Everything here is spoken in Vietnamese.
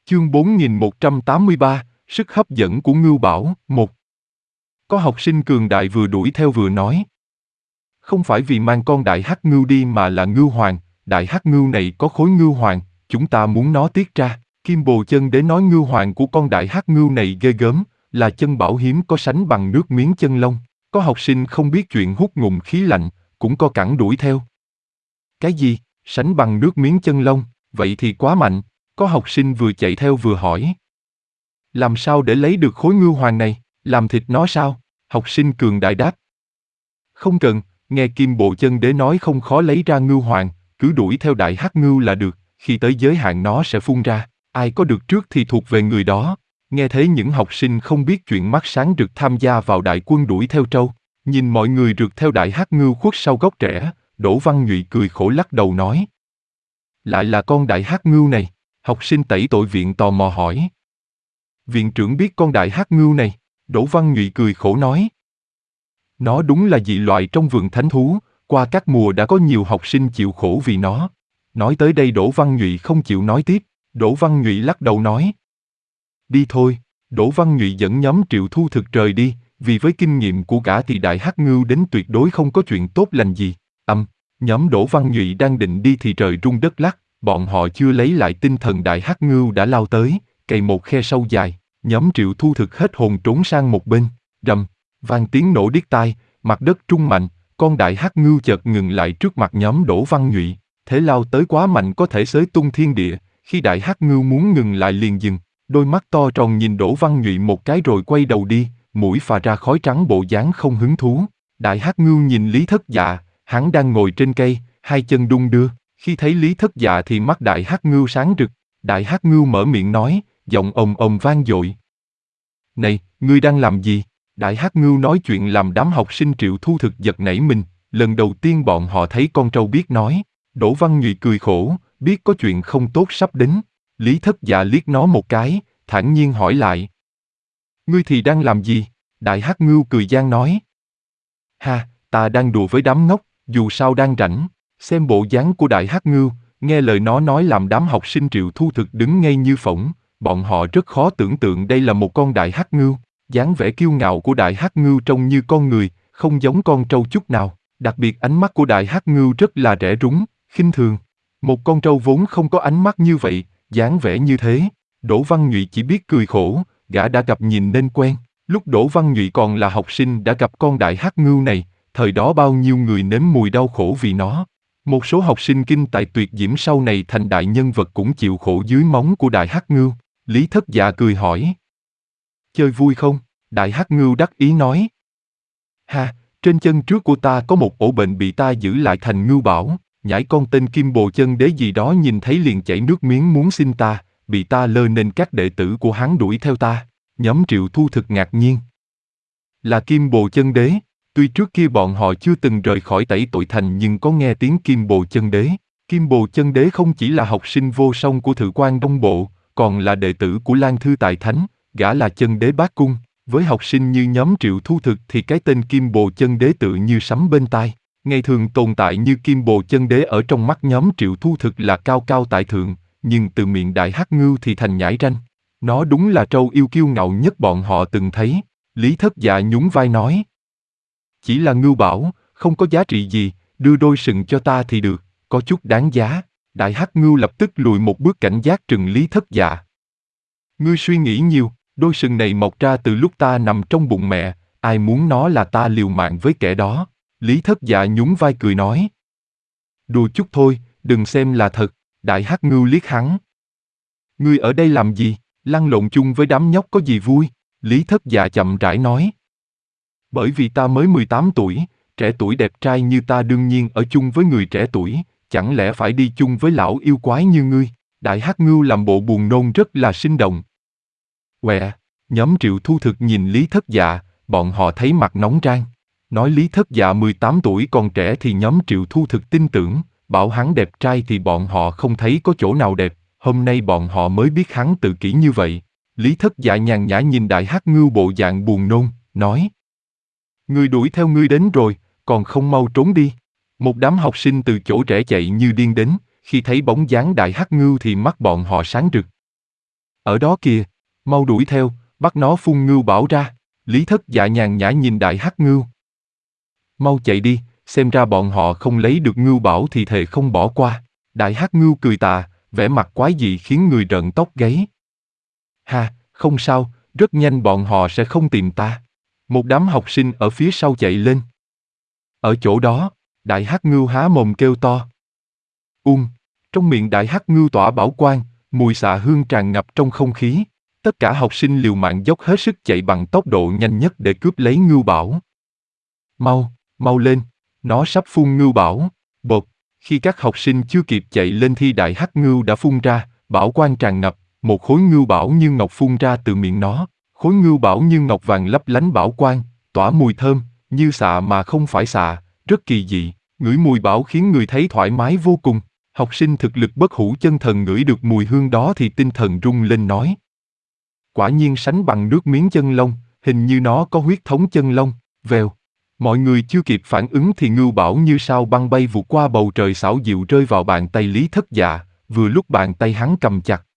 Chương 4183, sức hấp dẫn của Ngưu Bảo. 1. Có học sinh cường đại vừa đuổi theo vừa nói. Không phải vì mang con đại hắc ngưu đi mà là ngưu hoàng, đại hắc ngưu này có khối ngưu hoàng, chúng ta muốn nó tiết ra. Kim Bồ Chân Đế nói ngưu hoàng của con đại hắc ngưu này ghê gớm, là chân bảo hiếm có sánh bằng nước miếng chân lông. Có học sinh không biết chuyện hút ngụm khí lạnh, cũng có cẳng đuổi theo. Cái gì, sánh bằng nước miếng chân lông, vậy thì quá mạnh. Có học sinh vừa chạy theo vừa hỏi. Làm sao để lấy được khối ngưu hoàng này, làm thịt nó sao? Học sinh cường đại đáp. Không cần, nghe Kim Bồ Chân Đế nói không khó lấy ra ngưu hoàng, cứ đuổi theo đại hắc ngưu là được, khi tới giới hạn nó sẽ phun ra, ai có được trước thì thuộc về người đó. Nghe thấy những học sinh không biết chuyện mắt sáng rực tham gia vào đại quân đuổi theo trâu, nhìn mọi người rượt theo đại hắc ngưu khuất sau gốc rễ, Đỗ Văn Nhụy cười khổ lắc đầu nói. Lại là con đại hắc ngưu này, học sinh tẩy tội viện tò mò hỏi. Viện trưởng biết con đại hắc ngưu này, Đỗ Văn Nhụy cười khổ nói. Nó đúng là dị loại trong vườn thánh thú, qua các mùa đã có nhiều học sinh chịu khổ vì nó. Nói tới đây Đỗ Văn Nhụy không chịu nói tiếp, Đỗ Văn Nhụy lắc đầu nói. Đi thôi, Đỗ Văn Nhụy dẫn nhóm Triệu Thu Thực rời đi, vì với kinh nghiệm của gã thì đại hắc ngưu đến tuyệt đối không có chuyện tốt lành gì. Nhóm Đỗ Văn Nhụy đang định đi thì trời rung đất lắc, bọn họ chưa lấy lại tinh thần đại hắc ngưu đã lao tới, cày một khe sâu dài, nhóm Triệu Thu Thực hết hồn trốn sang một bên, rầm, vang tiếng nổ điếc tai, mặt đất rung mạnh, con đại hắc ngưu chợt ngừng lại trước mặt nhóm Đỗ Văn Nhụy, thế lao tới quá mạnh có thể xới tung thiên địa, khi đại hắc ngưu muốn ngừng lại liền dừng, đôi mắt to tròn nhìn Đỗ Văn Nhụy một cái rồi quay đầu đi, mũi phà ra khói trắng bộ dáng không hứng thú. Đại hắc ngưu nhìn Lý Thất Dạ, hắn đang ngồi trên cây, hai chân đung đưa, khi thấy Lý Thất Dạ thì mắt đại hắc ngưu sáng rực, đại hắc ngưu mở miệng nói, giọng ồm ồm vang dội. Này, ngươi đang làm gì? Đại hắc ngưu nói chuyện làm đám học sinh Triệu Thu Thực giật nảy mình, lần đầu tiên bọn họ thấy con trâu biết nói. Đỗ Văn Nhụy cười khổ, biết có chuyện không tốt sắp đến. Lý Thất Dạ liếc nó một cái, thản nhiên hỏi lại. Ngươi thì đang làm gì? Đại hắc ngưu cười gian nói. Ha, ta đang đùa với đám ngốc, dù sao đang rảnh. Xem bộ dáng của đại hắc ngưu, nghe lời nó nói làm đám học sinh Triệu Thu Thực đứng ngây như phỗng. Bọn họ rất khó tưởng tượng đây là một con đại hắc ngưu. Dáng vẻ kiêu ngạo của đại hắc ngưu trông như con người, không giống con trâu chút nào. Đặc biệt ánh mắt của đại hắc ngưu rất là rẻ rúng, khinh thường. Một con trâu vốn không có ánh mắt như vậy, dáng vẻ như thế. Đỗ Văn Nhụy chỉ biết cười khổ, gã đã gặp nhìn nên quen. Lúc Đỗ Văn Nhụy còn là học sinh đã gặp con đại hắc ngưu này, thời đó bao nhiêu người nếm mùi đau khổ vì nó. Một số học sinh kinh tài tuyệt diễm sau này thành đại nhân vật cũng chịu khổ dưới móng của đại hắc ngưu. Lý Thất Dạ cười hỏi. Chơi vui không? Đại hắc ngưu đắc ý nói. Ha, trên chân trước của ta có một ổ bệnh bị ta giữ lại thành ngưu bảo, nhãi con tên Kim Bồ Chân Đế gì đó nhìn thấy liền chảy nước miếng muốn xin ta, bị ta lơ nên các đệ tử của hắn đuổi theo ta. Nhóm Triệu Thu Thực ngạc nhiên. Là Kim Bồ Chân Đế, tuy trước kia bọn họ chưa từng rời khỏi Tẩy Tội Thành nhưng có nghe tiếng Kim Bồ Chân Đế. Kim Bồ Chân Đế không chỉ là học sinh vô song của Thự Quan Đông Bộ, còn là đệ tử của Lan Thư Tài Thánh, gã là Chân Đế Bát Cung. Với học sinh như nhóm Triệu Thu Thực thì cái tên Kim Bồ Chân Đế tự như sấm bên tai. Ngày thường tồn tại như Kim Bồ Chân Đế ở trong mắt nhóm Triệu Thu Thực là cao cao tại thượng, nhưng từ miệng đại hắc ngưu thì thành nhãi ranh. Nó đúng là trâu yêu kiêu ngạo nhất bọn họ từng thấy. Lý Thất Dạ nhún vai nói. Chỉ là ngưu bảo, không có giá trị gì, đưa đôi sừng cho ta thì được, có chút đáng giá. Đại hắc ngưu lập tức lùi một bước cảnh giác trừng Lý Thất Dạ. Ngươi suy nghĩ nhiều, đôi sừng này mọc ra từ lúc ta nằm trong bụng mẹ, ai muốn nó là ta liều mạng với kẻ đó. Lý Thất Dạ nhún vai cười nói. Đùa chút thôi, đừng xem là thật. Đại hắc ngưu liếc hắn. Ngươi ở đây làm gì, lăn lộn chung với đám nhóc có gì vui? Lý Thất Dạ chậm rãi nói. Bởi vì ta mới 18 tuổi, trẻ tuổi đẹp trai như ta đương nhiên ở chung với người trẻ tuổi, chẳng lẽ phải đi chung với lão yêu quái như ngươi? Đại hắc ngưu làm bộ buồn nôn rất là sinh động. Quẹ, nhóm Triệu Thu Thực nhìn Lý Thất Dạ, bọn họ thấy mặt nóng rang. Nói Lý Thất Dạ 18 tuổi còn trẻ thì nhóm Triệu Thu Thực tin tưởng, bảo hắn đẹp trai thì bọn họ không thấy có chỗ nào đẹp, hôm nay bọn họ mới biết hắn tự kỷ như vậy. Lý Thất Dạ nhàn nhã nhìn đại hắc ngưu bộ dạng buồn nôn, nói. Ngươi đuổi theo ngươi đến rồi, còn không mau trốn đi. Một đám học sinh từ chỗ rẽ chạy như điên đến, khi thấy bóng dáng đại hắc ngưu thì mắt bọn họ sáng rực. Ở đó kìa, mau đuổi theo, bắt nó phun ngưu bảo ra. Lý Thất Dạ nhàn nhã nhìn Đại Hắc Ngưu. Mau chạy đi, xem ra bọn họ không lấy được ngưu bảo thì thề không bỏ qua. Đại Hắc Ngưu cười tà, vẻ mặt quái dị khiến người rợn tóc gáy. Ha, không sao, rất nhanh bọn họ sẽ không tìm ta. Một đám học sinh ở phía sau chạy lên. Ở chỗ đó, Đại Hắc Ngưu há mồm kêu to. Trong miệng Đại Hắc Ngưu tỏa bảo quang, mùi xạ hương tràn ngập trong không khí. Tất cả học sinh liều mạng dốc hết sức chạy bằng tốc độ nhanh nhất để cướp lấy ngưu bảo. Mau lên, nó sắp phun ngưu bảo. Bột, khi các học sinh chưa kịp chạy lên thì Đại Hắc Ngưu đã phun ra, bảo quang tràn ngập, một khối ngưu bảo như ngọc phun ra từ miệng nó. Khối ngưu bảo như ngọc vàng lấp lánh bảo quang, tỏa mùi thơm, như xạ mà không phải xạ, rất kỳ dị. Ngửi mùi bảo khiến người thấy thoải mái vô cùng. Học sinh thực lực bất hủ chân thần ngửi được mùi hương đó thì tinh thần rung lên nói. Quả nhiên sánh bằng nước miếng chân long, hình như nó có huyết thống chân long. Vèo. Mọi người chưa kịp phản ứng thì ngưu bảo như sao băng bay vụt qua bầu trời xảo diệu rơi vào bàn tay Lý Thất Dạ, vừa lúc bàn tay hắn cầm chặt,